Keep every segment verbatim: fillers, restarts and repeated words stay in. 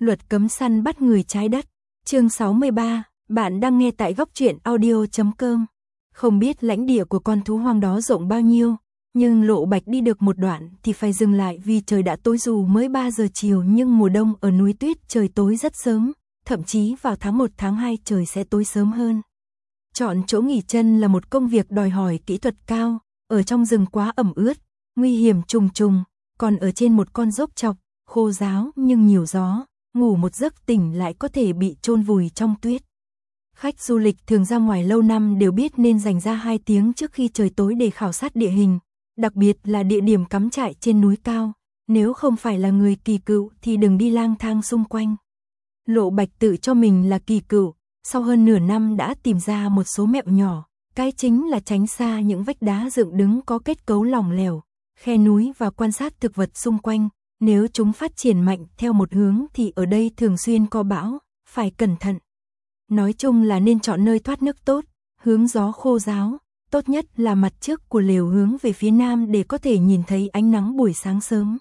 Luật cấm săn bắt người trái đất. Chương sáu mươi ba, bạn đang nghe tại góc truyện audio chấm com. Không biết lãnh địa của con thú hoang đó rộng bao nhiêu, nhưng Lộ Bạch đi được một đoạn thì phải dừng lại vì trời đã tối dù mới ba giờ chiều, nhưng mùa đông ở núi tuyết trời tối rất sớm, thậm chí vào tháng một tháng hai trời sẽ tối sớm hơn. Chọn chỗ nghỉ chân là một công việc đòi hỏi kỹ thuật cao, ở trong rừng quá ẩm ướt, nguy hiểm trùng trùng, còn ở trên một con dốc chọc, khô ráo nhưng nhiều gió, ngủ một giấc tỉnh lại có thể bị chôn vùi trong tuyết. Khách du lịch thường ra ngoài lâu năm đều biết nên dành ra hai tiếng trước khi trời tối để khảo sát địa hình, đặc biệt là địa điểm cắm trại trên núi cao, nếu không phải là người kỳ cựu thì đừng đi lang thang xung quanh. Lộ Bạch tự cho mình là kỳ cựu, sau hơn nửa năm đã tìm ra một số mẹo nhỏ, cái chính là tránh xa những vách đá dựng đứng có kết cấu lỏng lẻo, khe núi và quan sát thực vật xung quanh, nếu chúng phát triển mạnh theo một hướng thì ở đây thường xuyên có bão, phải cẩn thận. Nói chung là nên chọn nơi thoát nước tốt, hướng gió khô ráo, tốt nhất là mặt trước của lều hướng về phía nam để có thể nhìn thấy ánh nắng buổi sáng sớm.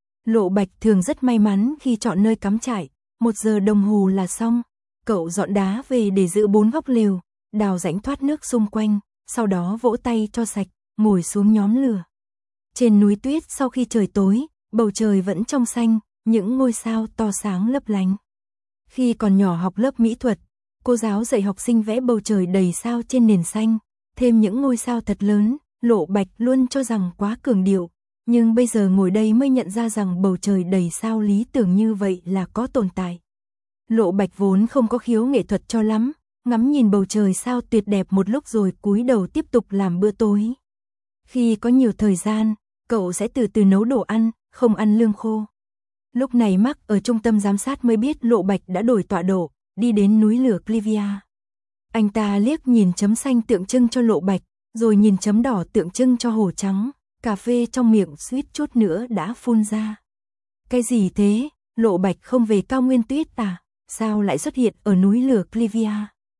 Lộ Bạch thường rất may mắn khi chọn nơi cắm trại, một giờ đồng hồ là xong. Cậu dọn đá về để giữ bốn góc lều, đào rãnh thoát nước xung quanh, sau đó vỗ tay cho sạch, ngồi xuống nhóm lửa. Trên núi tuyết sau khi trời tối, bầu trời vẫn trong xanh, những ngôi sao to sáng lấp lánh. Khi còn nhỏ học lớp mỹ thuật, cô giáo dạy học sinh vẽ bầu trời đầy sao trên nền xanh, thêm những ngôi sao thật lớn, Lộ Bạch luôn cho rằng quá cường điệu, nhưng bây giờ ngồi đây mới nhận ra rằng bầu trời đầy sao lý tưởng như vậy là có tồn tại. Lộ Bạch vốn không có khiếu nghệ thuật cho lắm, ngắm nhìn bầu trời sao tuyệt đẹp một lúc rồi cúi đầu tiếp tục làm bữa tối. Khi có nhiều thời gian, cậu sẽ từ từ nấu đồ ăn, không ăn lương khô. Lúc này Mark ở trung tâm giám sát mới biết Lộ Bạch đã đổi tọa độ, đi đến núi lửa Clivia. Anh ta liếc nhìn chấm xanh tượng trưng cho Lộ Bạch, rồi nhìn chấm đỏ tượng trưng cho hổ trắng, cà phê trong miệng suýt chút nữa đã phun ra. Cái gì thế, Lộ Bạch không về cao nguyên tuyết à? Sao lại xuất hiện ở núi lửa Clivia?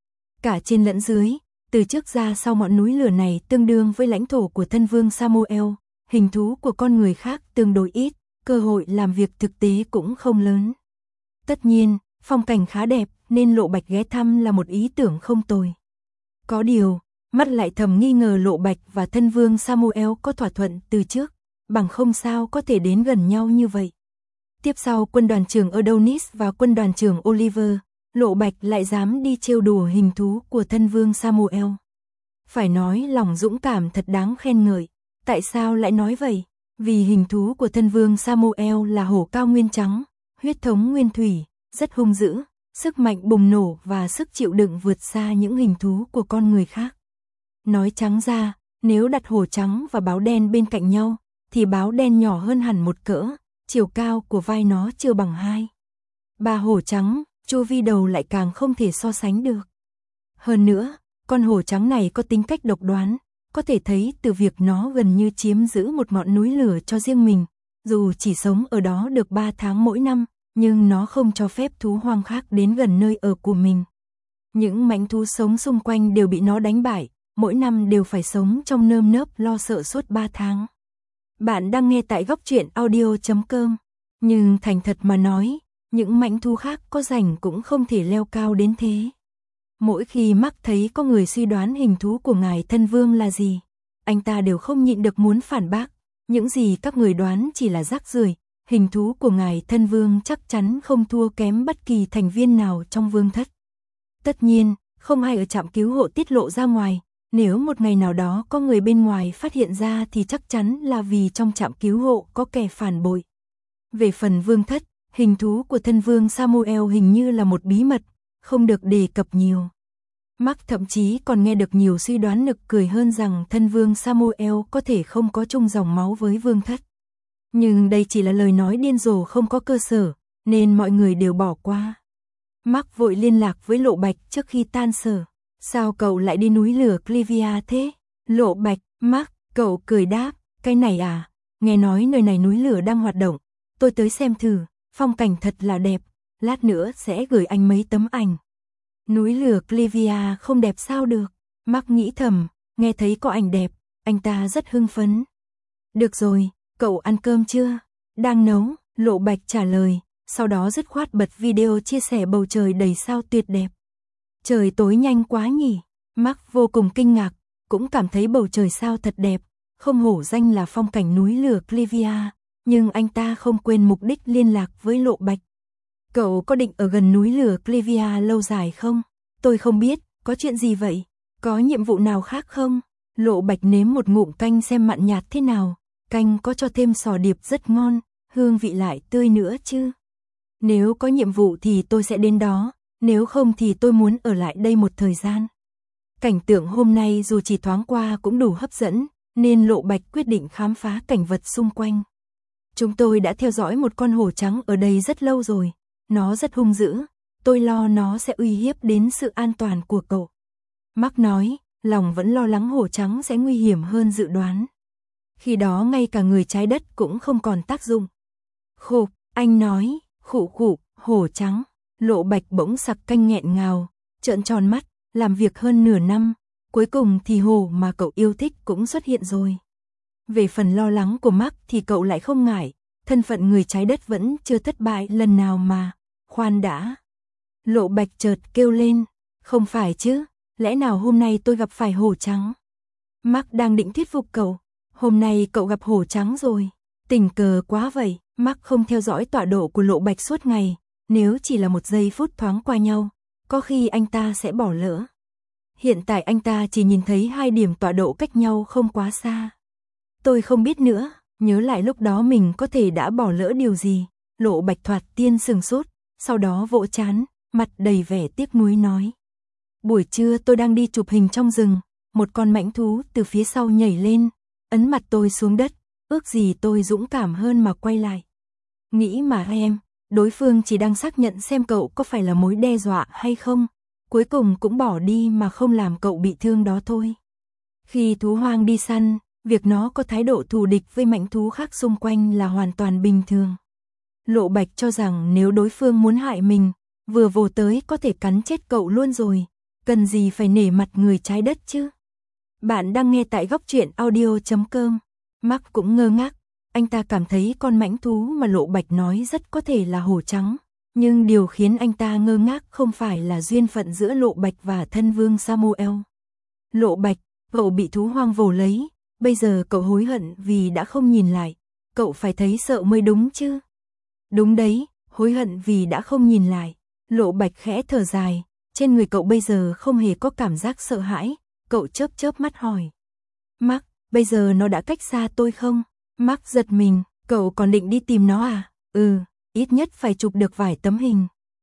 Cả trên lẫn dưới, từ trước ra sau ngọn núi lửa này tương đương với lãnh thổ của thân vương Samuel, hình thú của con người khác tương đối ít, cơ hội làm việc thực tế cũng không lớn. Tất nhiên, phong cảnh khá đẹp nên Lộ Bạch ghé thăm là một ý tưởng không tồi. Có điều, mắt lại thầm nghi ngờ Lộ Bạch và thân vương Samuel có thỏa thuận từ trước, bằng không sao có thể đến gần nhau như vậy. Tiếp sau quân đoàn trưởng Adonis và quân đoàn trưởng Oliver, Lộ Bạch lại dám đi trêu đùa hình thú của thân vương Samuel. Phải nói lòng dũng cảm thật đáng khen ngợi. Tại sao lại nói vậy? Vì hình thú của thân vương Samuel là hổ cao nguyên trắng, huyết thống nguyên thủy, rất hung dữ, sức mạnh bùng nổ và sức chịu đựng vượt xa những hình thú của con người khác. Nói trắng ra, nếu đặt hổ trắng và báo đen bên cạnh nhau, thì báo đen nhỏ hơn hẳn một cỡ, chiều cao của vai nó chưa bằng hai. Ba hổ trắng, chu vi đầu lại càng không thể so sánh được. Hơn nữa, con hổ trắng này có tính cách độc đoán, có thể thấy từ việc nó gần như chiếm giữ một ngọn núi lửa cho riêng mình, dù chỉ sống ở đó được ba tháng mỗi năm, nhưng nó không cho phép thú hoang khác đến gần nơi ở của mình. Những mãnh thú sống xung quanh đều bị nó đánh bại, mỗi năm đều phải sống trong nơm nớp lo sợ suốt ba tháng. Bạn đang nghe tại góc truyện audio chấm com, nhưng thành thật mà nói, những mãnh thú khác có rảnh cũng không thể leo cao đến thế. Mỗi khi Mark thấy có người suy đoán hình thú của ngài thân vương là gì, anh ta đều không nhịn được muốn phản bác, những gì các người đoán chỉ là rác rưởi, hình thú của ngài thân vương chắc chắn không thua kém bất kỳ thành viên nào trong vương thất. Tất nhiên, không ai ở trạm cứu hộ tiết lộ ra ngoài, nếu một ngày nào đó có người bên ngoài phát hiện ra thì chắc chắn là vì trong trạm cứu hộ có kẻ phản bội. Về phần vương thất, hình thú của thân vương Samuel hình như là một bí mật, không được đề cập nhiều. Mark thậm chí còn nghe được nhiều suy đoán nực cười hơn rằng thân vương Samuel có thể không có chung dòng máu với vương thất. Nhưng đây chỉ là lời nói điên rồ không có cơ sở, nên mọi người đều bỏ qua. Mark vội liên lạc với Lộ Bạch trước khi tan sở. Sao cậu lại đi núi lửa Clivia thế? Lộ Bạch, Mark, cậu cười đáp, cái này à, nghe nói nơi này núi lửa đang hoạt động, tôi tới xem thử, phong cảnh thật là đẹp, lát nữa sẽ gửi anh mấy tấm ảnh. Núi lửa Clivia không đẹp sao được? Mark nghĩ thầm, nghe thấy có ảnh đẹp, anh ta rất hưng phấn. Được rồi, cậu ăn cơm chưa? Đang nấu, Lộ Bạch trả lời, sau đó dứt khoát bật video chia sẻ bầu trời đầy sao tuyệt đẹp. Trời tối nhanh quá nhỉ? Mark vô cùng kinh ngạc, cũng cảm thấy bầu trời sao thật đẹp, không hổ danh là phong cảnh núi lửa Clivia, nhưng anh ta không quên mục đích liên lạc với Lộ Bạch. Cậu có định ở gần núi lửa Clivia lâu dài không? Tôi không biết, có chuyện gì vậy? Có nhiệm vụ nào khác không? Lộ Bạch nếm một ngụm canh xem mặn nhạt thế nào, canh có cho thêm sò điệp rất ngon, hương vị lại tươi nữa chứ. Nếu có nhiệm vụ thì tôi sẽ đến đó, nếu không thì tôi muốn ở lại đây một thời gian. Cảnh tượng hôm nay dù chỉ thoáng qua cũng đủ hấp dẫn, nên Lộ Bạch quyết định khám phá cảnh vật xung quanh. Chúng tôi đã theo dõi một con hổ trắng ở đây rất lâu rồi, nó rất hung dữ, tôi lo nó sẽ uy hiếp đến sự an toàn của cậu. Mark nói, lòng vẫn lo lắng hổ trắng sẽ nguy hiểm hơn dự đoán. Khi đó ngay cả người trái đất cũng không còn tác dụng. Khục, anh nói, khụ khụ, hổ trắng. Lộ Bạch bỗng sặc canh nghẹn ngào, trợn tròn mắt, làm việc hơn nửa năm, cuối cùng thì hổ mà cậu yêu thích cũng xuất hiện rồi. Về phần lo lắng của Mark thì cậu lại không ngại, thân phận người trái đất vẫn chưa thất bại lần nào mà. Khoan đã. Lộ Bạch chợt kêu lên, không phải chứ, lẽ nào hôm nay tôi gặp phải hổ trắng? Mark đang định thuyết phục cậu, hôm nay cậu gặp hổ trắng rồi, tình cờ quá vậy. Mark không theo dõi tọa độ của Lộ Bạch suốt ngày, nếu chỉ là một giây phút thoáng qua nhau, có khi anh ta sẽ bỏ lỡ. Hiện tại anh ta chỉ nhìn thấy hai điểm tọa độ cách nhau không quá xa. Tôi không biết nữa, nhớ lại lúc đó mình có thể đã bỏ lỡ điều gì. Lộ Bạch thoạt tiên sừng sốt, sau đó vỗ trán, mặt đầy vẻ tiếc nuối nói. Buổi trưa tôi đang đi chụp hình trong rừng, một con mãnh thú từ phía sau nhảy lên, ấn mặt tôi xuống đất, ước gì tôi dũng cảm hơn mà quay lại. Nghĩ mà em, đối phương chỉ đang xác nhận xem cậu có phải là mối đe dọa hay không, cuối cùng cũng bỏ đi mà không làm cậu bị thương đó thôi. Khi thú hoang đi săn, việc nó có thái độ thù địch với mãnh thú khác xung quanh là hoàn toàn bình thường. Lộ Bạch cho rằng nếu đối phương muốn hại mình, vừa vồ tới có thể cắn chết cậu luôn rồi, cần gì phải nể mặt người trái đất chứ. Bạn đang nghe tại góc truyện audio chấm com. Mark cũng ngơ ngác, anh ta cảm thấy con mãnh thú mà Lộ Bạch nói rất có thể là hổ trắng, nhưng điều khiến anh ta ngơ ngác không phải là duyên phận giữa Lộ Bạch và thân vương Samuel. Lộ Bạch, cậu bị thú hoang vồ lấy, bây giờ cậu hối hận vì đã không nhìn lại, cậu phải thấy sợ mới đúng chứ. Đúng đấy, hối hận vì đã không nhìn lại. Lộ Bạch khẽ thở dài, trên người cậu bây giờ không hề có cảm giác sợ hãi, cậu chớp chớp mắt hỏi. Mark, bây giờ nó đã cách xa tôi không? Mark giật mình, cậu còn định đi tìm nó à? Ừ, ít nhất phải chụp được vài tấm hình.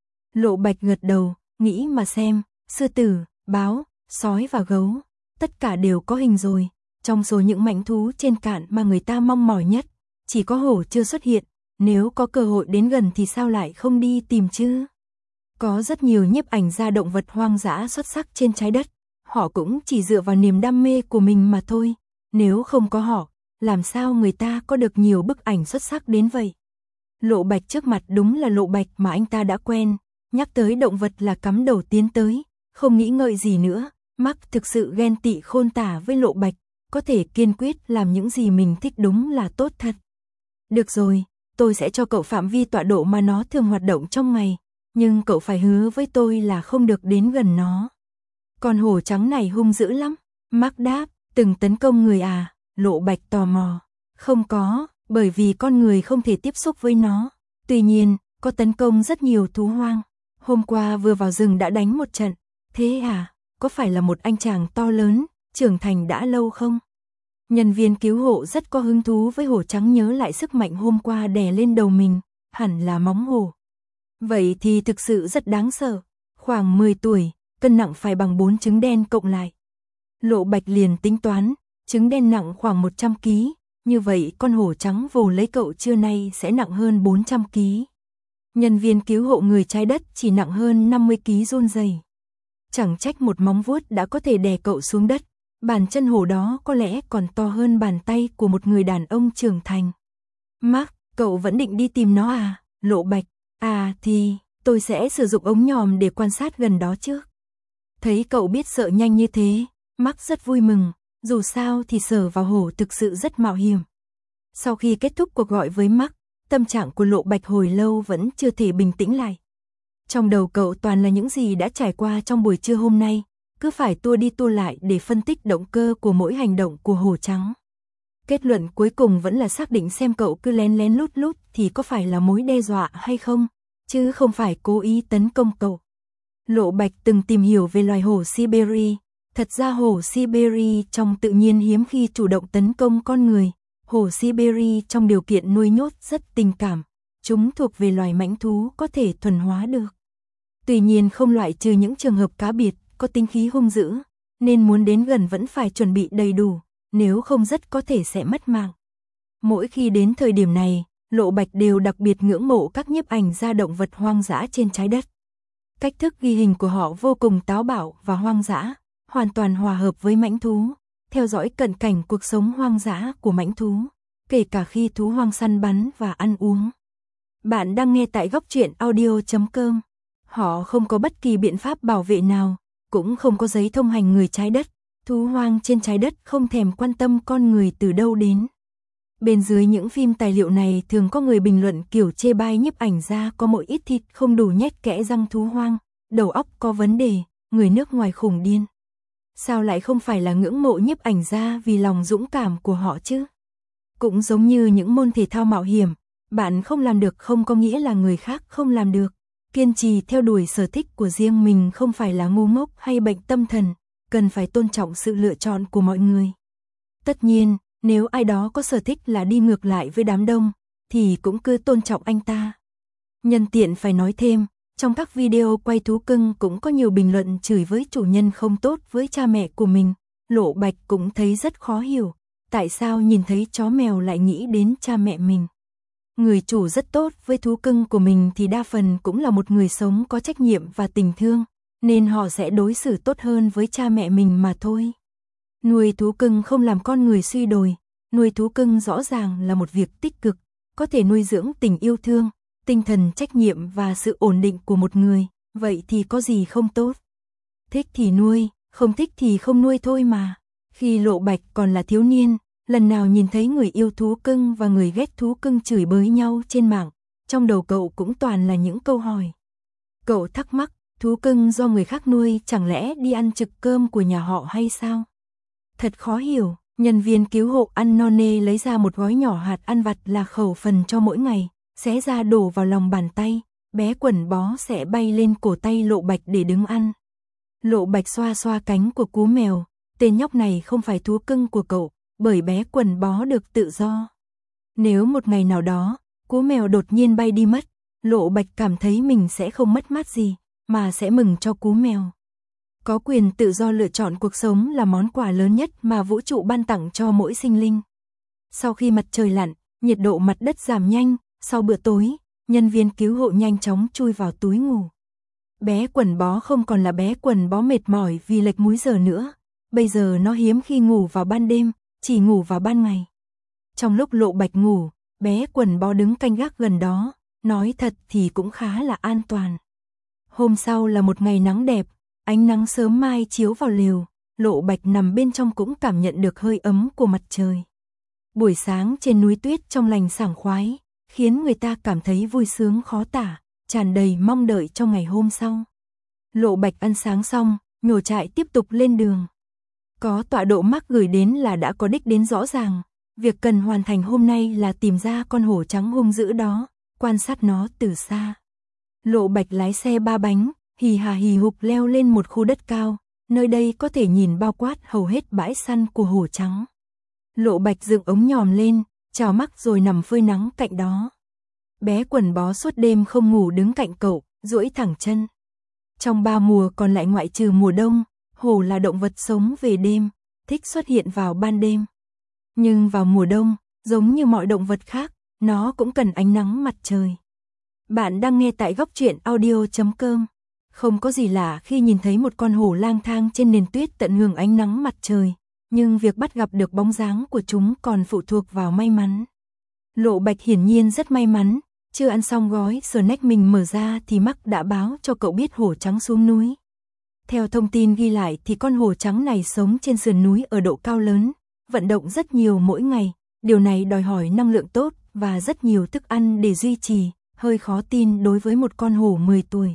Lộ Bạch gật đầu, nghĩ mà xem, sư tử, báo, sói và gấu, tất cả đều có hình rồi. Trong số những mãnh thú trên cạn mà người ta mong mỏi nhất, chỉ có hổ chưa xuất hiện, nếu có cơ hội đến gần thì sao lại không đi tìm chứ? Có rất nhiều nhiếp ảnh gia động vật hoang dã xuất sắc trên trái đất, họ cũng chỉ dựa vào niềm đam mê của mình mà thôi, nếu không có họ, làm sao người ta có được nhiều bức ảnh xuất sắc đến vậy? Lộ Bạch trước mặt đúng là Lộ Bạch mà anh ta đã quen, nhắc tới động vật là cắm đầu tiến tới, không nghĩ ngợi gì nữa. Mark thực sự ghen tị khôn tả với Lộ Bạch, có thể kiên quyết làm những gì mình thích đúng là tốt thật. Được rồi, tôi sẽ cho cậu phạm vi tọa độ mà nó thường hoạt động trong ngày, nhưng cậu phải hứa với tôi là không được đến gần nó. Con hổ trắng này hung dữ lắm. Mark đáp, từng tấn công người à? Lộ Bạch tò mò. Không có, bởi vì con người không thể tiếp xúc với nó. Tuy nhiên, có tấn công rất nhiều thú hoang. Hôm qua vừa vào rừng đã đánh một trận. Thế à, có phải là một anh chàng to lớn, trưởng thành đã lâu không? Nhân viên cứu hộ rất có hứng thú với hổ trắng, nhớ lại sức mạnh hôm qua đè lên đầu mình, hẳn là móng hổ. Vậy thì thực sự rất đáng sợ, khoảng mười tuổi, cân nặng phải bằng bốn trứng đen cộng lại. Lộ Bạch liền tính toán, trứng đen nặng khoảng một trăm ki lô gam, như vậy con hổ trắng vồ lấy cậu trưa nay sẽ nặng hơn bốn trăm ki lô gam. Nhân viên cứu hộ người trái đất chỉ nặng hơn năm mươi ki lô gam, run rẩy. Chẳng trách một móng vuốt đã có thể đè cậu xuống đất, bàn chân hổ đó có lẽ còn to hơn bàn tay của một người đàn ông trưởng thành. Mark, cậu vẫn định đi tìm nó à? Lộ Bạch, à thì, tôi sẽ sử dụng ống nhòm để quan sát gần đó trước. Thấy cậu biết sợ nhanh như thế, Mark rất vui mừng, dù sao thì sờ vào hổ thực sự rất mạo hiểm. Sau khi kết thúc cuộc gọi với Mark, tâm trạng của Lộ Bạch hồi lâu vẫn chưa thể bình tĩnh lại. Trong đầu cậu toàn là những gì đã trải qua trong buổi trưa hôm nay, cứ phải tua đi tua lại để phân tích động cơ của mỗi hành động của Hổ Trắng. Kết luận cuối cùng vẫn là xác định xem cậu cứ lén lén lút lút thì có phải là mối đe dọa hay không, chứ không phải cố ý tấn công cậu. Lộ Bạch từng tìm hiểu về loài hổ Siberia. Thật ra hổ Siberia trong tự nhiên hiếm khi chủ động tấn công con người. Hổ Siberia trong điều kiện nuôi nhốt rất tình cảm. Chúng thuộc về loài mãnh thú có thể thuần hóa được. Tuy nhiên không loại trừ những trường hợp cá biệt, có tính khí hung dữ, nên muốn đến gần vẫn phải chuẩn bị đầy đủ, nếu không rất có thể sẽ mất mạng. Mỗi khi đến thời điểm này, Lộ Bạch đều đặc biệt ngưỡng mộ các nhiếp ảnh gia động vật hoang dã trên trái đất. Cách thức ghi hình của họ vô cùng táo bạo và hoang dã, hoàn toàn hòa hợp với mãnh thú, theo dõi cận cảnh cuộc sống hoang dã của mãnh thú, kể cả khi thú hoang săn bắn và ăn uống. Bạn đang nghe tại góc truyện audio chấm com. Họ không có bất kỳ biện pháp bảo vệ nào, cũng không có giấy thông hành người trái đất, thú hoang trên trái đất không thèm quan tâm con người từ đâu đến. Bên dưới những phim tài liệu này thường có người bình luận kiểu chê bai nhiếp ảnh gia có mỗi ít thịt không đủ nhét kẽ răng thú hoang, đầu óc có vấn đề, người nước ngoài khủng điên. Sao lại không phải là ngưỡng mộ nhiếp ảnh gia vì lòng dũng cảm của họ chứ? Cũng giống như những môn thể thao mạo hiểm, bạn không làm được không có nghĩa là người khác không làm được. Kiên trì theo đuổi sở thích của riêng mình không phải là ngu ngốc hay bệnh tâm thần, cần phải tôn trọng sự lựa chọn của mọi người. Tất nhiên, nếu ai đó có sở thích là đi ngược lại với đám đông, thì cũng cứ tôn trọng anh ta. Nhân tiện phải nói thêm, trong các video quay thú cưng cũng có nhiều bình luận chửi với chủ nhân không tốt với cha mẹ của mình. Lộ Bạch cũng thấy rất khó hiểu, tại sao nhìn thấy chó mèo lại nghĩ đến cha mẹ mình. Người chủ rất tốt với thú cưng của mình thì đa phần cũng là một người sống có trách nhiệm và tình thương, nên họ sẽ đối xử tốt hơn với cha mẹ mình mà thôi. Nuôi thú cưng không làm con người suy đồi, nuôi thú cưng rõ ràng là một việc tích cực, có thể nuôi dưỡng tình yêu thương, tinh thần trách nhiệm và sự ổn định của một người, vậy thì có gì không tốt. Thích thì nuôi, không thích thì không nuôi thôi mà. Khi Lộ Bạch còn là thiếu niên, lần nào nhìn thấy người yêu thú cưng và người ghét thú cưng chửi bới nhau trên mạng, trong đầu cậu cũng toàn là những câu hỏi. Cậu thắc mắc, thú cưng do người khác nuôi chẳng lẽ đi ăn trực cơm của nhà họ hay sao? Thật khó hiểu, nhân viên cứu hộ ăn no nê lấy ra một gói nhỏ hạt ăn vặt là khẩu phần cho mỗi ngày, xé ra đổ vào lòng bàn tay, bé quần bó sẽ bay lên cổ tay Lộ Bạch để đứng ăn. Lộ Bạch xoa xoa cánh của cú mèo, tên nhóc này không phải thú cưng của cậu, bởi bé quần bó được tự do. Nếu một ngày nào đó, cú mèo đột nhiên bay đi mất, Lộ Bạch cảm thấy mình sẽ không mất mát gì, mà sẽ mừng cho cú mèo. Có quyền tự do lựa chọn cuộc sống là món quà lớn nhất mà vũ trụ ban tặng cho mỗi sinh linh. Sau khi mặt trời lặn, nhiệt độ mặt đất giảm nhanh, sau bữa tối, nhân viên cứu hộ nhanh chóng chui vào túi ngủ. Bé quần bó không còn là bé quần bó mệt mỏi vì lệch múi giờ nữa, bây giờ nó hiếm khi ngủ vào ban đêm, chỉ ngủ vào ban ngày. Trong lúc Lộ Bạch ngủ, bé quần bó đứng canh gác gần đó, nói thật thì cũng khá là an toàn. Hôm sau là một ngày nắng đẹp, ánh nắng sớm mai chiếu vào lều, Lộ Bạch nằm bên trong cũng cảm nhận được hơi ấm của mặt trời. Buổi sáng trên núi tuyết trong lành sảng khoái, khiến người ta cảm thấy vui sướng khó tả, tràn đầy mong đợi cho ngày hôm sau. Lộ Bạch ăn sáng xong, nhổ trại tiếp tục lên đường. Có tọa độ mác gửi đến là đã có đích đến rõ ràng, việc cần hoàn thành hôm nay là tìm ra con hổ trắng hung dữ đó, quan sát nó từ xa. Lộ Bạch lái xe ba bánh, hì hà hì hục leo lên một khu đất cao, nơi đây có thể nhìn bao quát hầu hết bãi săn của hổ trắng. Lộ Bạch dựng ống nhòm lên, chào mắt rồi nằm phơi nắng cạnh đó. Bé quần bó suốt đêm không ngủ đứng cạnh cậu, duỗi thẳng chân. Trong ba mùa còn lại ngoại trừ mùa đông, hổ là động vật sống về đêm, thích xuất hiện vào ban đêm. Nhưng vào mùa đông, giống như mọi động vật khác, nó cũng cần ánh nắng mặt trời. Bạn đang nghe tại góc truyện audio chấm com. Không có gì lạ khi nhìn thấy một con hổ lang thang trên nền tuyết tận hưởng ánh nắng mặt trời, nhưng việc bắt gặp được bóng dáng của chúng còn phụ thuộc vào may mắn. Lộ Bạch hiển nhiên rất may mắn, chưa ăn xong gói snack mình mở ra thì Mark đã báo cho cậu biết hổ trắng xuống núi. Theo thông tin ghi lại thì con hổ trắng này sống trên sườn núi ở độ cao lớn, vận động rất nhiều mỗi ngày, điều này đòi hỏi năng lượng tốt và rất nhiều thức ăn để duy trì, hơi khó tin đối với một con hổ mười tuổi.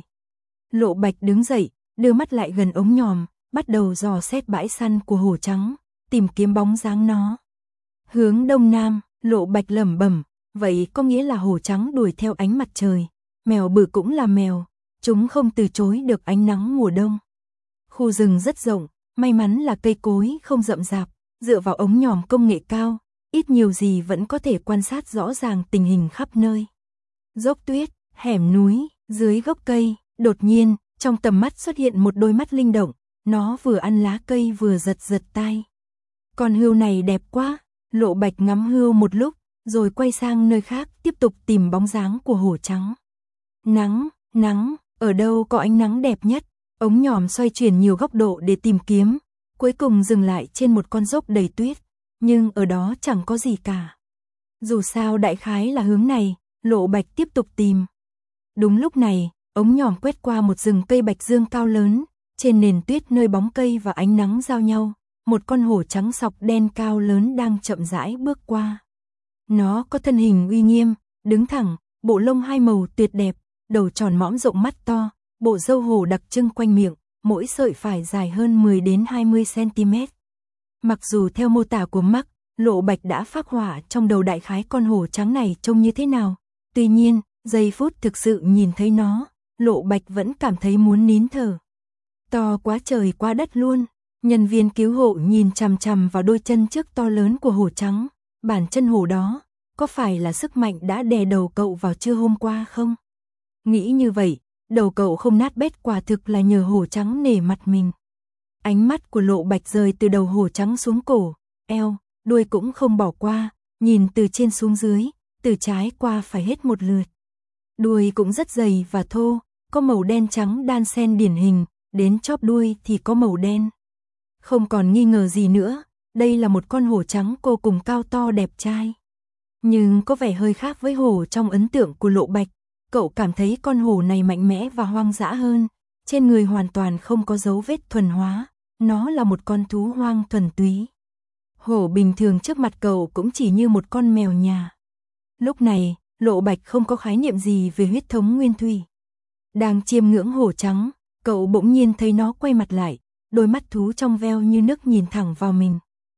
Lộ Bạch đứng dậy, đưa mắt lại gần ống nhòm, bắt đầu dò xét bãi săn của hổ trắng, tìm kiếm bóng dáng nó. Hướng đông nam, Lộ Bạch lẩm bẩm, vậy có nghĩa là hổ trắng đuổi theo ánh mặt trời, mèo bự cũng là mèo, chúng không từ chối được ánh nắng mùa đông. Khu rừng rất rộng, may mắn là cây cối không rậm rạp, dựa vào ống nhòm công nghệ cao, ít nhiều gì vẫn có thể quan sát rõ ràng tình hình khắp nơi. Dốc tuyết, hẻm núi, dưới gốc cây, đột nhiên, trong tầm mắt xuất hiện một đôi mắt linh động, nó vừa ăn lá cây vừa giật giật tai. Con hươu này đẹp quá, Lộ Bạch ngắm hươu một lúc, rồi quay sang nơi khác tiếp tục tìm bóng dáng của hổ trắng. Nắng, nắng, ở đâu có ánh nắng đẹp nhất? Ống nhòm xoay chuyển nhiều góc độ để tìm kiếm, cuối cùng dừng lại trên một con dốc đầy tuyết, nhưng ở đó chẳng có gì cả. Dù sao đại khái là hướng này, Lộ Bạch tiếp tục tìm. Đúng lúc này, ống nhòm quét qua một rừng cây bạch dương cao lớn, trên nền tuyết nơi bóng cây và ánh nắng giao nhau, một con hổ trắng sọc đen cao lớn đang chậm rãi bước qua. Nó có thân hình uy nghiêm, đứng thẳng, bộ lông hai màu tuyệt đẹp, đầu tròn mõm rộng mắt to, bộ râu hổ đặc trưng quanh miệng, mỗi sợi phải dài hơn mười đến hai mươi xăng-ti-mét. Mặc dù theo mô tả của Mark, Lộ Bạch đã phác họa trong đầu đại khái con hổ trắng này trông như thế nào, tuy nhiên, giây phút thực sự nhìn thấy nó, Lộ Bạch vẫn cảm thấy muốn nín thở. To quá trời quá đất luôn. Nhân viên cứu hộ nhìn chằm chằm vào đôi chân trước to lớn của hổ trắng, bản chân hổ đó, có phải là sức mạnh đã đè đầu cậu vào trưa hôm qua không? Nghĩ như vậy, đầu cậu không nát bét quả thực là nhờ hổ trắng nể mặt mình. Ánh mắt của Lộ Bạch rời từ đầu hổ trắng xuống cổ, eo, đuôi cũng không bỏ qua, nhìn từ trên xuống dưới, từ trái qua phải hết một lượt. Đuôi cũng rất dày và thô, có màu đen trắng đan xen điển hình, đến chóp đuôi thì có màu đen. Không còn nghi ngờ gì nữa, đây là một con hổ trắng vô cùng cao to đẹp trai. Nhưng có vẻ hơi khác với hổ trong ấn tượng của Lộ Bạch, cậu cảm thấy con hổ này mạnh mẽ và hoang dã hơn, trên người hoàn toàn không có dấu vết thuần hóa, nó là một con thú hoang thuần túy. Hổ bình thường trước mặt cậu cũng chỉ như một con mèo nhà. Lúc này, Lộ Bạch không có khái niệm gì về huyết thống nguyên thủy. Đang chiêm ngưỡng hổ trắng, cậu bỗng nhiên thấy nó quay mặt lại, đôi mắt thú trong veo như nước nhìn thẳng vào mình.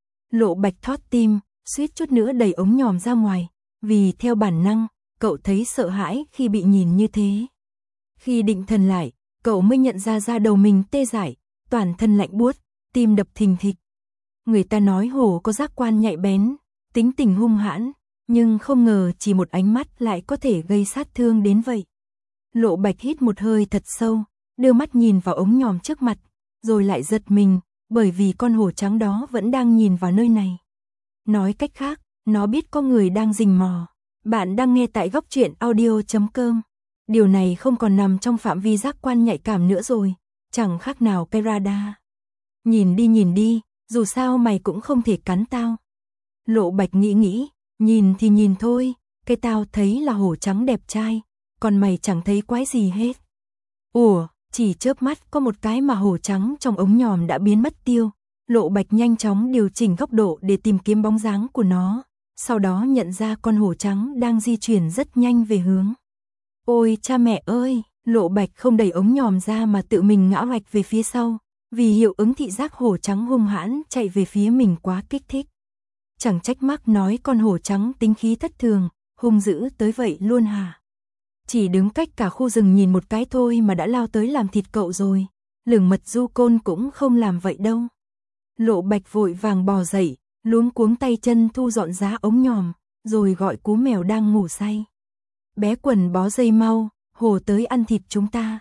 Lộ Bạch thót tim, suýt chút nữa đẩy ống nhòm ra ngoài, vì theo bản năng, cậu thấy sợ hãi khi bị nhìn như thế. Khi định thần lại, cậu mới nhận ra da đầu mình tê dại, toàn thân lạnh buốt, tim đập thình thịch. Người ta nói hổ có giác quan nhạy bén, tính tình hung hãn, nhưng không ngờ chỉ một ánh mắt lại có thể gây sát thương đến vậy. Lộ Bạch hít một hơi thật sâu, đưa mắt nhìn vào ống nhòm trước mặt, rồi lại giật mình, bởi vì con hổ trắng đó vẫn đang nhìn vào nơi này. Nói cách khác, nó biết có người đang rình mò. Bạn đang nghe tại góc truyện audio chấm com. Điều này không còn nằm trong phạm vi giác quan nhạy cảm nữa rồi, chẳng khác nào cái radar. Nhìn đi nhìn đi, dù sao mày cũng không thể cắn tao. Lộ Bạch nghĩ nghĩ, nhìn thì nhìn thôi, cái tao thấy là hổ trắng đẹp trai, còn mày chẳng thấy quái gì hết. Ủa, chỉ chớp mắt có một cái mà hổ trắng trong ống nhòm đã biến mất tiêu. Lộ Bạch nhanh chóng điều chỉnh góc độ để tìm kiếm bóng dáng của nó, sau đó nhận ra con hổ trắng đang di chuyển rất nhanh về hướng. Ôi cha mẹ ơi, Lộ Bạch không đẩy ống nhòm ra mà tự mình ngã hoạch về phía sau, vì hiệu ứng thị giác hổ trắng hung hãn chạy về phía mình quá kích thích. Chẳng trách Mark nói con hổ trắng tính khí thất thường, hung dữ tới vậy luôn hả? Chỉ đứng cách cả khu rừng nhìn một cái thôi mà đã lao tới làm thịt cậu rồi, lửng mật du côn cũng không làm vậy đâu. Lộ Bạch vội vàng bò dậy, luống cuống tay chân thu dọn giá ống nhòm, rồi gọi cú mèo đang ngủ say. Bé Quần Bó dây mau, hổ tới ăn thịt chúng ta.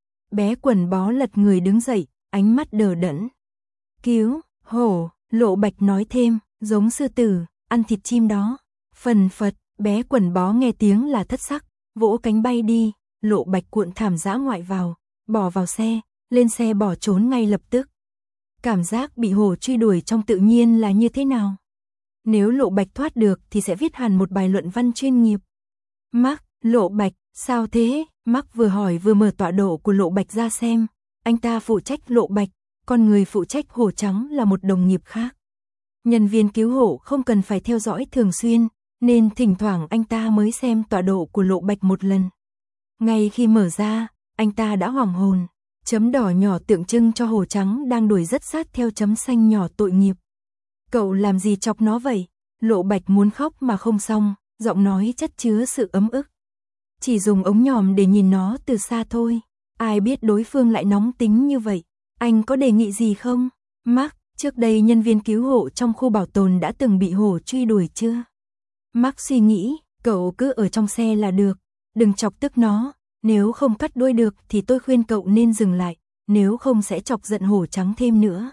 Bé Quần Bó lật người đứng dậy, ánh mắt đờ đẫn. Cứu, hổ, Lộ Bạch nói thêm, giống sư tử, ăn thịt chim đó. Phần phật, bé Quần Bó nghe tiếng là thất sắc, vỗ cánh bay đi. Lộ Bạch cuộn thảm dã ngoại vào, bỏ vào xe, lên xe bỏ trốn ngay lập tức. Cảm giác bị hổ truy đuổi trong tự nhiên là như thế nào? Nếu Lộ Bạch thoát được thì sẽ viết hẳn một bài luận văn chuyên nghiệp. Mark, Lộ Bạch, sao thế? Mark vừa hỏi vừa mở tọa độ của Lộ Bạch ra xem. Anh ta phụ trách Lộ Bạch, còn người phụ trách hổ trắng là một đồng nghiệp khác. Nhân viên cứu hộ không cần phải theo dõi thường xuyên, nên thỉnh thoảng anh ta mới xem tọa độ của Lộ Bạch một lần. Ngay khi mở ra, anh ta đã hoảng hồn, chấm đỏ nhỏ tượng trưng cho hổ trắng đang đuổi rất sát theo chấm xanh nhỏ tội nghiệp. Cậu làm gì chọc nó vậy? Lộ Bạch muốn khóc mà không xong, giọng nói chất chứa sự ấm ức. Chỉ dùng ống nhòm để nhìn nó từ xa thôi, ai biết đối phương lại nóng tính như vậy. Anh có đề nghị gì không? Mark, trước đây nhân viên cứu hộ trong khu bảo tồn đã từng bị hổ truy đuổi chưa? Mark suy nghĩ, cậu cứ ở trong xe là được, đừng chọc tức nó, nếu không cắt đuôi được thì tôi khuyên cậu nên dừng lại, nếu không sẽ chọc giận hổ trắng thêm nữa.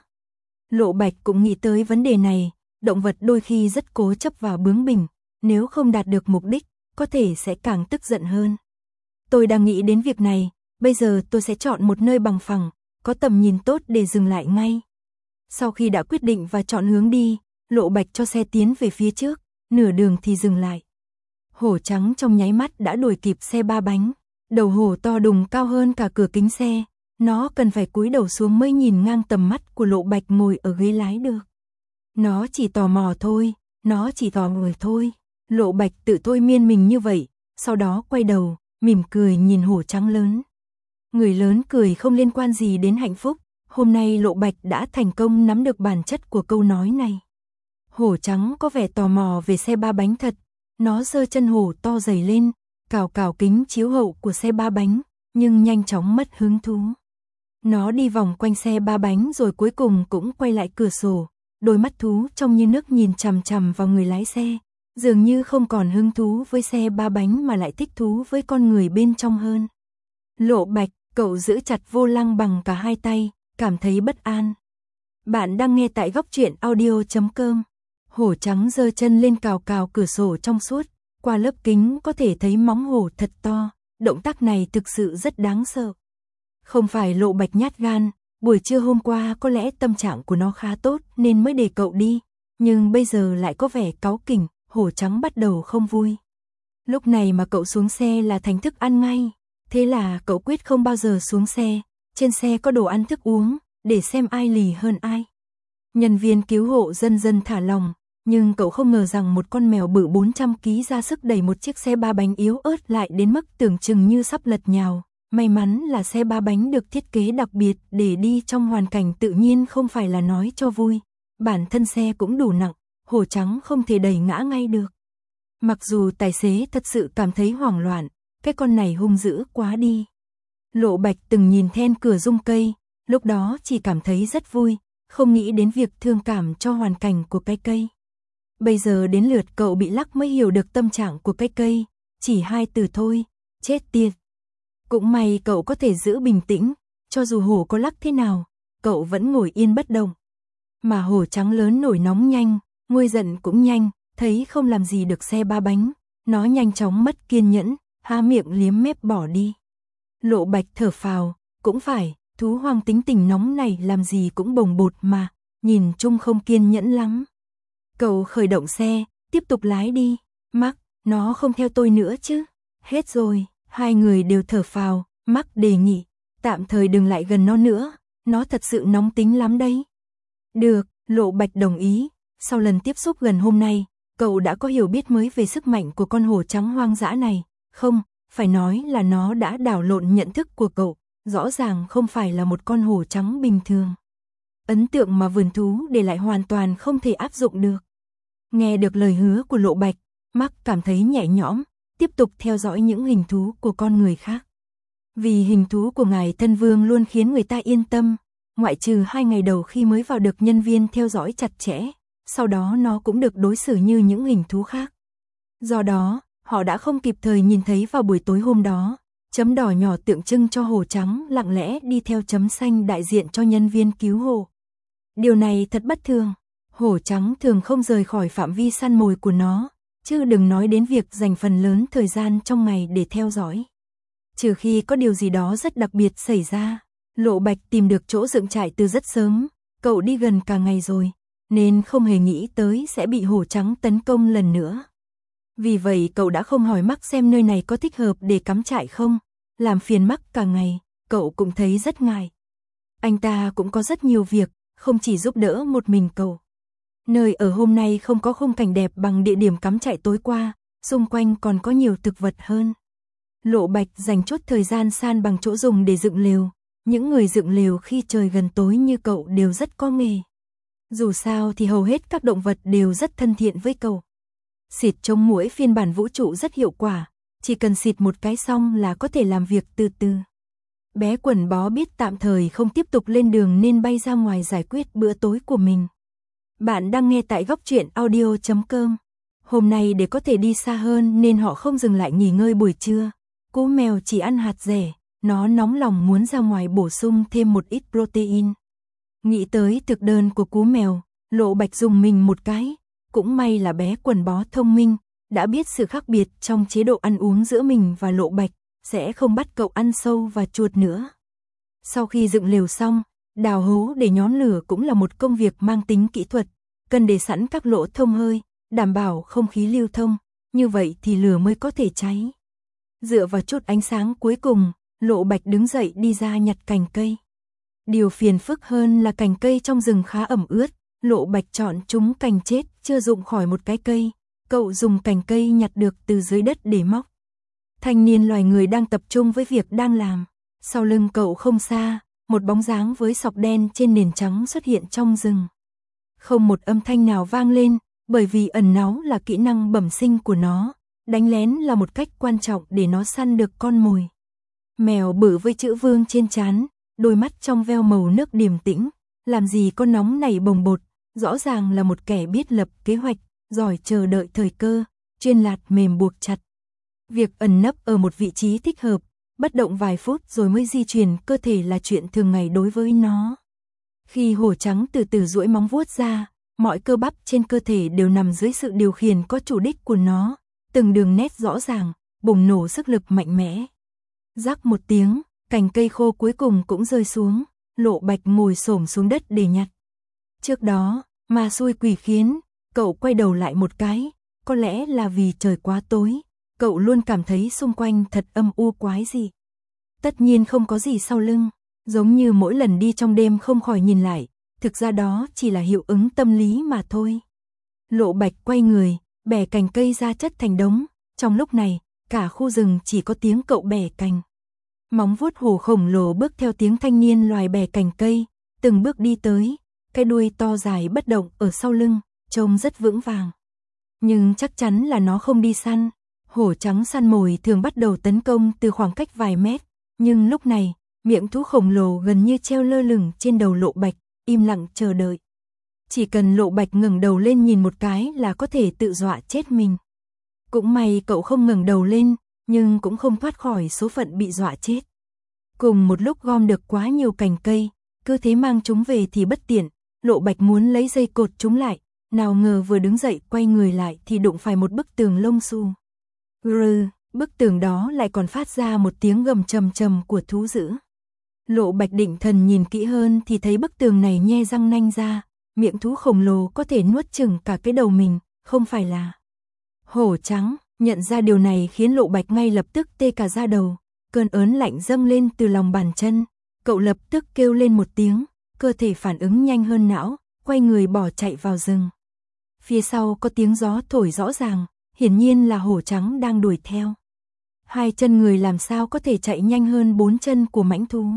Lộ Bạch cũng nghĩ tới vấn đề này, động vật đôi khi rất cố chấp và bướng bỉnh, nếu không đạt được mục đích, có thể sẽ càng tức giận hơn. Tôi đang nghĩ đến việc này, bây giờ tôi sẽ chọn một nơi bằng phẳng, có tầm nhìn tốt để dừng lại ngay. Sau khi đã quyết định và chọn hướng đi, Lộ Bạch cho xe tiến về phía trước, nửa đường thì dừng lại. Hổ trắng trong nháy mắt đã đuổi kịp xe ba bánh, đầu hổ to đùng cao hơn cả cửa kính xe, nó cần phải cúi đầu xuống mới nhìn ngang tầm mắt của Lộ Bạch ngồi ở ghế lái được. Nó chỉ tò mò thôi, nó chỉ tò mò thôi. Lộ Bạch tự thôi miên mình như vậy, sau đó quay đầu, mỉm cười nhìn hổ trắng lớn. Người lớn cười không liên quan gì đến hạnh phúc, hôm nay Lộ Bạch đã thành công nắm được bản chất của câu nói này. Hổ trắng có vẻ tò mò về xe ba bánh thật, nó giơ chân hổ to dày lên, cào cào kính chiếu hậu của xe ba bánh, nhưng nhanh chóng mất hứng thú. Nó đi vòng quanh xe ba bánh rồi cuối cùng cũng quay lại cửa sổ, đôi mắt thú trông như nước nhìn chằm chằm vào người lái xe, dường như không còn hứng thú với xe ba bánh mà lại thích thú với con người bên trong hơn. Lộ Bạch, cậu giữ chặt vô lăng bằng cả hai tay, cảm thấy bất an. Bạn đang nghe tại góc truyện audio chấm com. Hổ trắng giơ chân lên cào cào cửa sổ trong suốt, qua lớp kính có thể thấy móng hổ thật to, động tác này thực sự rất đáng sợ. Không phải Lộ Bạch nhát gan, buổi trưa hôm qua có lẽ tâm trạng của nó khá tốt nên mới để cậu đi, nhưng bây giờ lại có vẻ cáu kỉnh, hổ trắng bắt đầu không vui. Lúc này mà cậu xuống xe là thành thức ăn ngay, thế là cậu quyết không bao giờ xuống xe, trên xe có đồ ăn thức uống, để xem ai lì hơn ai. Nhân viên cứu hộ dần dần thả lòng, nhưng cậu không ngờ rằng một con mèo bự bốn trăm ki lô gam ra sức đẩy một chiếc xe ba bánh yếu ớt lại đến mức tưởng chừng như sắp lật nhào. May mắn là xe ba bánh được thiết kế đặc biệt để đi trong hoàn cảnh tự nhiên không phải là nói cho vui. Bản thân xe cũng đủ nặng, hổ trắng không thể đẩy ngã ngay được. Mặc dù tài xế thật sự cảm thấy hoảng loạn, cái con này hung dữ quá đi. Lộ Bạch từng nhìn then cửa rung cây, lúc đó chỉ cảm thấy rất vui, không nghĩ đến việc thương cảm cho hoàn cảnh của cái cây. Bây giờ đến lượt cậu bị lắc mới hiểu được tâm trạng của cái cây, chỉ hai từ thôi, chết tiệt. Cũng may cậu có thể giữ bình tĩnh, cho dù hổ có lắc thế nào, cậu vẫn ngồi yên bất động. Mà hổ trắng lớn nổi nóng nhanh, nguôi giận cũng nhanh, thấy không làm gì được xe ba bánh, nó nhanh chóng mất kiên nhẫn, há miệng liếm mép bỏ đi. Lộ Bạch thở phào, cũng phải, thú hoang tính tình nóng này làm gì cũng bồng bột mà, nhìn chung không kiên nhẫn lắm. Cậu khởi động xe, tiếp tục lái đi. Mark, nó không theo tôi nữa chứ? Hết rồi, hai người đều thở phào. Mark đề nghị, tạm thời đừng lại gần nó nữa, nó thật sự nóng tính lắm đấy. Được, Lộ Bạch đồng ý. Sau lần tiếp xúc gần hôm nay, cậu đã có hiểu biết mới về sức mạnh của con hổ trắng hoang dã này. Không, phải nói là nó đã đảo lộn nhận thức của cậu, rõ ràng không phải là một con hổ trắng bình thường. Ấn tượng mà vườn thú để lại hoàn toàn không thể áp dụng được. Nghe được lời hứa của Lộ Bạch, Mark cảm thấy nhẹ nhõm, tiếp tục theo dõi những hình thú của con người khác. Vì hình thú của ngài thân vương luôn khiến người ta yên tâm, ngoại trừ hai ngày đầu khi mới vào được nhân viên theo dõi chặt chẽ, sau đó nó cũng được đối xử như những hình thú khác. Do đó, họ đã không kịp thời nhìn thấy vào buổi tối hôm đó, chấm đỏ nhỏ tượng trưng cho hổ trắng lặng lẽ đi theo chấm xanh đại diện cho nhân viên cứu hộ. Điều này thật bất thường. Hổ trắng thường không rời khỏi phạm vi săn mồi của nó, chứ đừng nói đến việc dành phần lớn thời gian trong ngày để theo dõi. Trừ khi có điều gì đó rất đặc biệt xảy ra, Lộ Bạch tìm được chỗ dựng trại từ rất sớm, cậu đi gần cả ngày rồi, nên không hề nghĩ tới sẽ bị hổ trắng tấn công lần nữa. Vì vậy cậu đã không hỏi Mark xem nơi này có thích hợp để cắm trại không, làm phiền Mark cả ngày, cậu cũng thấy rất ngại. Anh ta cũng có rất nhiều việc, không chỉ giúp đỡ một mình cậu. Nơi ở hôm nay không có khung cảnh đẹp bằng địa điểm cắm trại tối qua, xung quanh còn có nhiều thực vật hơn. Lộ Bạch dành chút thời gian san bằng chỗ dùng để dựng lều. Những người dựng lều khi trời gần tối như cậu đều rất có nghề. Dù sao thì hầu hết các động vật đều rất thân thiện với cậu. Xịt chống muỗi phiên bản vũ trụ rất hiệu quả, chỉ cần xịt một cái xong là có thể làm việc từ từ. Bé quần bó biết tạm thời không tiếp tục lên đường nên bay ra ngoài giải quyết bữa tối của mình. Bạn đang nghe tại góc truyện audio chấm com. Hôm nay để có thể đi xa hơn nên họ không dừng lại nghỉ ngơi buổi trưa. Cú mèo chỉ ăn hạt rẻ, nó nóng lòng muốn ra ngoài bổ sung thêm một ít protein. Nghĩ tới thực đơn của cú mèo, Lộ Bạch dùng mình một cái. Cũng may là bé quần bó thông minh, đã biết sự khác biệt trong chế độ ăn uống giữa mình và Lộ Bạch, sẽ không bắt cậu ăn sâu và chuột nữa. Sau khi dựng lều xong, đào hố để nhón lửa cũng là một công việc mang tính kỹ thuật, cần để sẵn các lỗ thông hơi, đảm bảo không khí lưu thông, như vậy thì lửa mới có thể cháy. Dựa vào chút ánh sáng cuối cùng, Lộ Bạch đứng dậy đi ra nhặt cành cây. Điều phiền phức hơn là cành cây trong rừng khá ẩm ướt, Lộ Bạch chọn chúng cành chết chưa rụng khỏi một cái cây, cậu dùng cành cây nhặt được từ dưới đất để móc. Thanh niên loài người đang tập trung với việc đang làm, sau lưng cậu không xa, một bóng dáng với sọc đen trên nền trắng xuất hiện trong rừng. Không một âm thanh nào vang lên, bởi vì ẩn náu là kỹ năng bẩm sinh của nó, đánh lén là một cách quan trọng để nó săn được con mồi. Mèo bự với chữ vương trên trán, đôi mắt trong veo màu nước điềm tĩnh, làm gì có nóng nảy bồng bột, rõ ràng là một kẻ biết lập kế hoạch, giỏi chờ đợi thời cơ, chuyên lạt mềm buộc chặt. Việc ẩn nấp ở một vị trí thích hợp, bất động vài phút rồi mới di chuyển cơ thể là chuyện thường ngày đối với nó. Khi hổ trắng từ từ duỗi móng vuốt ra, mọi cơ bắp trên cơ thể đều nằm dưới sự điều khiển có chủ đích của nó, từng đường nét rõ ràng, bùng nổ sức lực mạnh mẽ. Rắc một tiếng, cành cây khô cuối cùng cũng rơi xuống, Lộ Bạch ngồi xổm xuống đất để nhặt. Trước đó, mà xui quỷ khiến, cậu quay đầu lại một cái, có lẽ là vì trời quá tối, cậu luôn cảm thấy xung quanh thật âm u quái gì. Tất nhiên không có gì sau lưng, giống như mỗi lần đi trong đêm không khỏi nhìn lại, thực ra đó chỉ là hiệu ứng tâm lý mà thôi. Lộ Bạch quay người, bẻ cành cây ra chất thành đống, trong lúc này, cả khu rừng chỉ có tiếng cậu bẻ cành. Móng vuốt hổ khổng lồ bước theo tiếng thanh niên loài bẻ cành cây, từng bước đi tới, cái đuôi to dài bất động ở sau lưng, trông rất vững vàng. Nhưng chắc chắn là nó không đi săn, hổ trắng săn mồi thường bắt đầu tấn công từ khoảng cách vài mét, nhưng lúc này, miệng thú khổng lồ gần như treo lơ lửng trên đầu Lộ Bạch, im lặng chờ đợi. Chỉ cần Lộ Bạch ngẩng đầu lên nhìn một cái là có thể tự dọa chết mình. Cũng may cậu không ngẩng đầu lên, nhưng cũng không thoát khỏi số phận bị dọa chết. Cùng một lúc gom được quá nhiều cành cây, cứ thế mang chúng về thì bất tiện, Lộ Bạch muốn lấy dây cột chúng lại, nào ngờ vừa đứng dậy quay người lại thì đụng phải một bức tường lông xù. Rừ, bức tường đó lại còn phát ra một tiếng gầm trầm trầm của thú dữ. Lộ Bạch định thần nhìn kỹ hơn thì thấy bức tường này nhe răng nanh ra, miệng thú khổng lồ có thể nuốt chửng cả cái đầu mình, không phải là hổ trắng. Nhận ra điều này khiến Lộ Bạch ngay lập tức tê cả da đầu, cơn ớn lạnh dâng lên từ lòng bàn chân, cậu lập tức kêu lên một tiếng, cơ thể phản ứng nhanh hơn não, quay người bỏ chạy vào rừng. Phía sau có tiếng gió thổi rõ ràng, hiển nhiên là hổ trắng đang đuổi theo. Hai chân người làm sao có thể chạy nhanh hơn bốn chân của mãnh thú.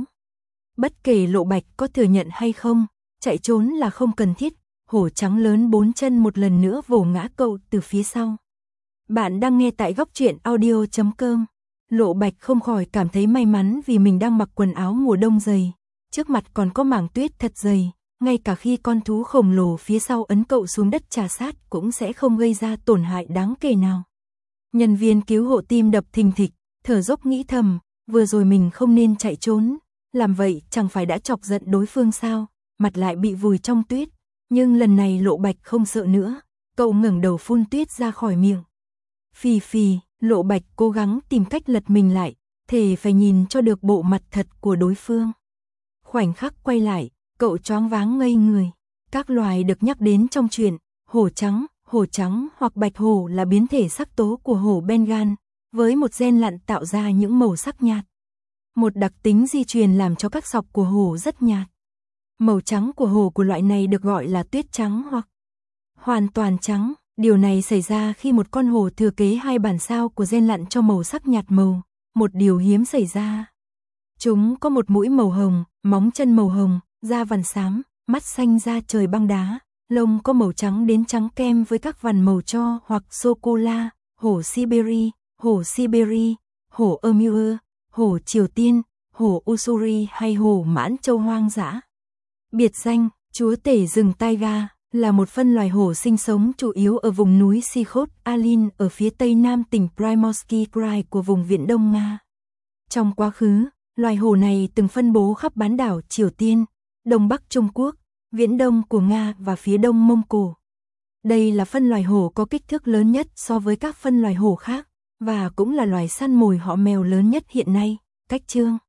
Bất kể Lộ Bạch có thừa nhận hay không, chạy trốn là không cần thiết, hổ trắng lớn bốn chân một lần nữa vồ ngã cậu từ phía sau. Bạn đang nghe tại góc truyện audio chấm com. Lộ Bạch không khỏi cảm thấy may mắn vì mình đang mặc quần áo mùa đông dày. Trước mặt còn có mảng tuyết thật dày, ngay cả khi con thú khổng lồ phía sau ấn cậu xuống đất trà sát cũng sẽ không gây ra tổn hại đáng kể nào. Nhân viên cứu hộ tim đập thình thịch, thở dốc nghĩ thầm, vừa rồi mình không nên chạy trốn, làm vậy chẳng phải đã chọc giận đối phương sao, mặt lại bị vùi trong tuyết. Nhưng lần này Lộ Bạch không sợ nữa, cậu ngẩng đầu phun tuyết ra khỏi miệng. Phì phì, Lộ Bạch cố gắng tìm cách lật mình lại, thề phải nhìn cho được bộ mặt thật của đối phương. Khoảnh khắc quay lại, cậu choáng váng ngây người. Các loài được nhắc đến trong truyện, hổ trắng, hổ trắng hoặc bạch hổ là biến thể sắc tố của hổ Bengal, với một gen lặn tạo ra những màu sắc nhạt. Một đặc tính di truyền làm cho các sọc của hổ rất nhạt. Màu trắng của hổ của loại này được gọi là tuyết trắng hoặc hoàn toàn trắng. Điều này xảy ra khi một con hổ thừa kế hai bản sao của gen lặn cho màu sắc nhạt màu, một điều hiếm xảy ra. Chúng có một mũi màu hồng, móng chân màu hồng, da vằn xám, mắt xanh da trời băng đá, lông có màu trắng đến trắng kem với các vằn màu tro hoặc sô-cô-la, hổ Siberia, hổ Siberia, hổ Amur, hổ Triều Tiên, hổ Ussuri hay hổ mãn châu hoang dã. Biệt danh, chúa tể rừng taiga, là một phân loài hổ sinh sống chủ yếu ở vùng núi Sikhot-Alin ở phía tây nam tỉnh Primorsky Krai của vùng Viễn Đông Nga. Trong quá khứ, loài hổ này từng phân bố khắp bán đảo Triều Tiên, Đông Bắc Trung Quốc, Viễn Đông của Nga và phía Đông Mông Cổ. Đây là phân loài hổ có kích thước lớn nhất so với các phân loài hổ khác, và cũng là loài săn mồi họ mèo lớn nhất hiện nay. Cách chương